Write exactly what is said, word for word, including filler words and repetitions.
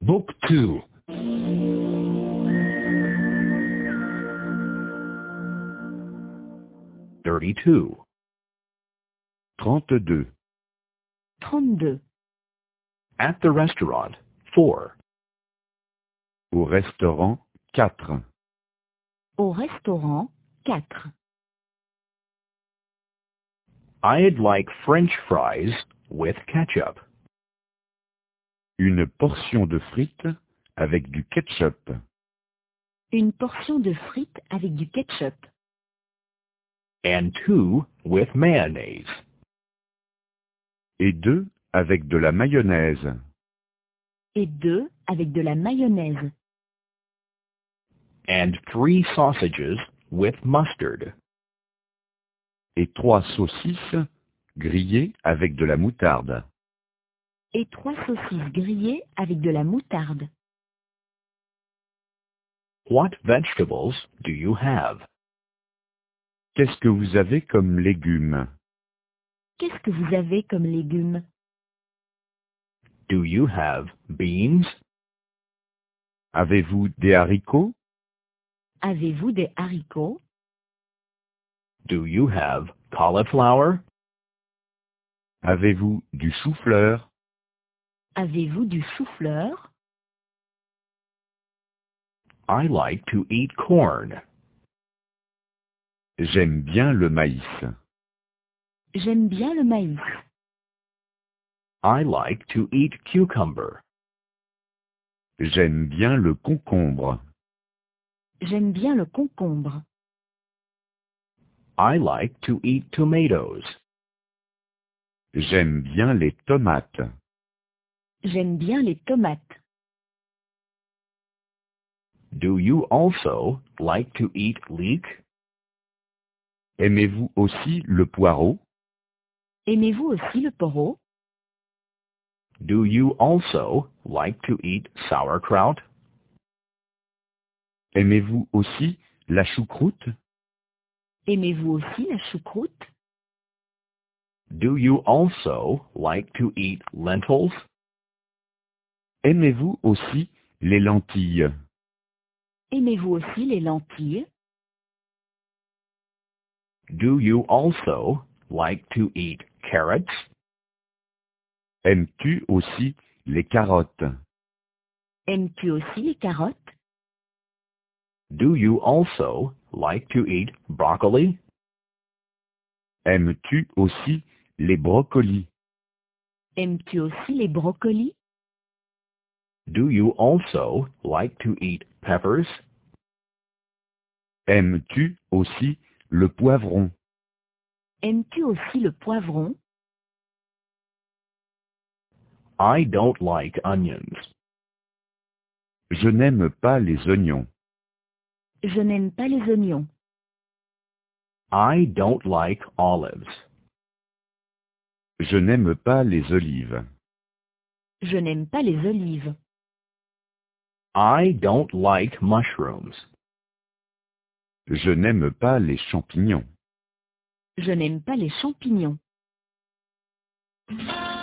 Book two. Thirty-two. trente-deux. trente-deux. At the restaurant, four. Au restaurant, quatre. Au restaurant, quatre. I'd like French fries with ketchup. Une portion de frites avec du ketchup. Une portion de frites avec du ketchup. And two with mayonnaise. Et deux avec de la mayonnaise. Et deux avec de la mayonnaise. And three sausages with mustard. Et trois saucisses grillées avec de la moutarde. Et trois saucisses grillées avec de la moutarde. What vegetables do you have? Qu'est-ce que vous avez comme légumes? Qu'est-ce que vous avez comme légumes? Do you have beans? Avez-vous des haricots? Avez-vous des haricots? Do you have cauliflower? Avez-vous du chou-fleur? Avez-vous du chou-fleur? I like to eat corn. J'aime bien le maïs. J'aime bien le maïs. I like to eat cucumber. J'aime bien le concombre. J'aime bien le concombre. I like to eat tomatoes. J'aime bien les tomates. J'aime bien les tomates. Do you also like to eat leek? Aimez-vous aussi le poireau? Aimez-vous aussi le poireau? Do you also like to eat sauerkraut? Aimez-vous aussi la choucroute? Aimez-vous aussi la choucroute? Do you also like to eat lentils? Aimez-vous aussi les lentilles? Aimez-vous aussi les lentilles? Do you also like to eat carrots? Aimes-tu aussi les carottes? Aimes-tu aussi les carottes? Do you also like to eat broccoli? Aimes-tu aussi les brocolis? Aimes-tu aussi les brocolis? Do you also like to eat peppers? Aimes-tu aussi le poivron? Aimes-tu aussi le poivron? I don't like onions. Je n'aime pas les oignons. Je n'aime pas les oignons. I don't like olives. Je n'aime pas les olives. Je n'aime pas les olives. I don't like mushrooms. Je n'aime pas les champignons. Je n'aime pas les champignons.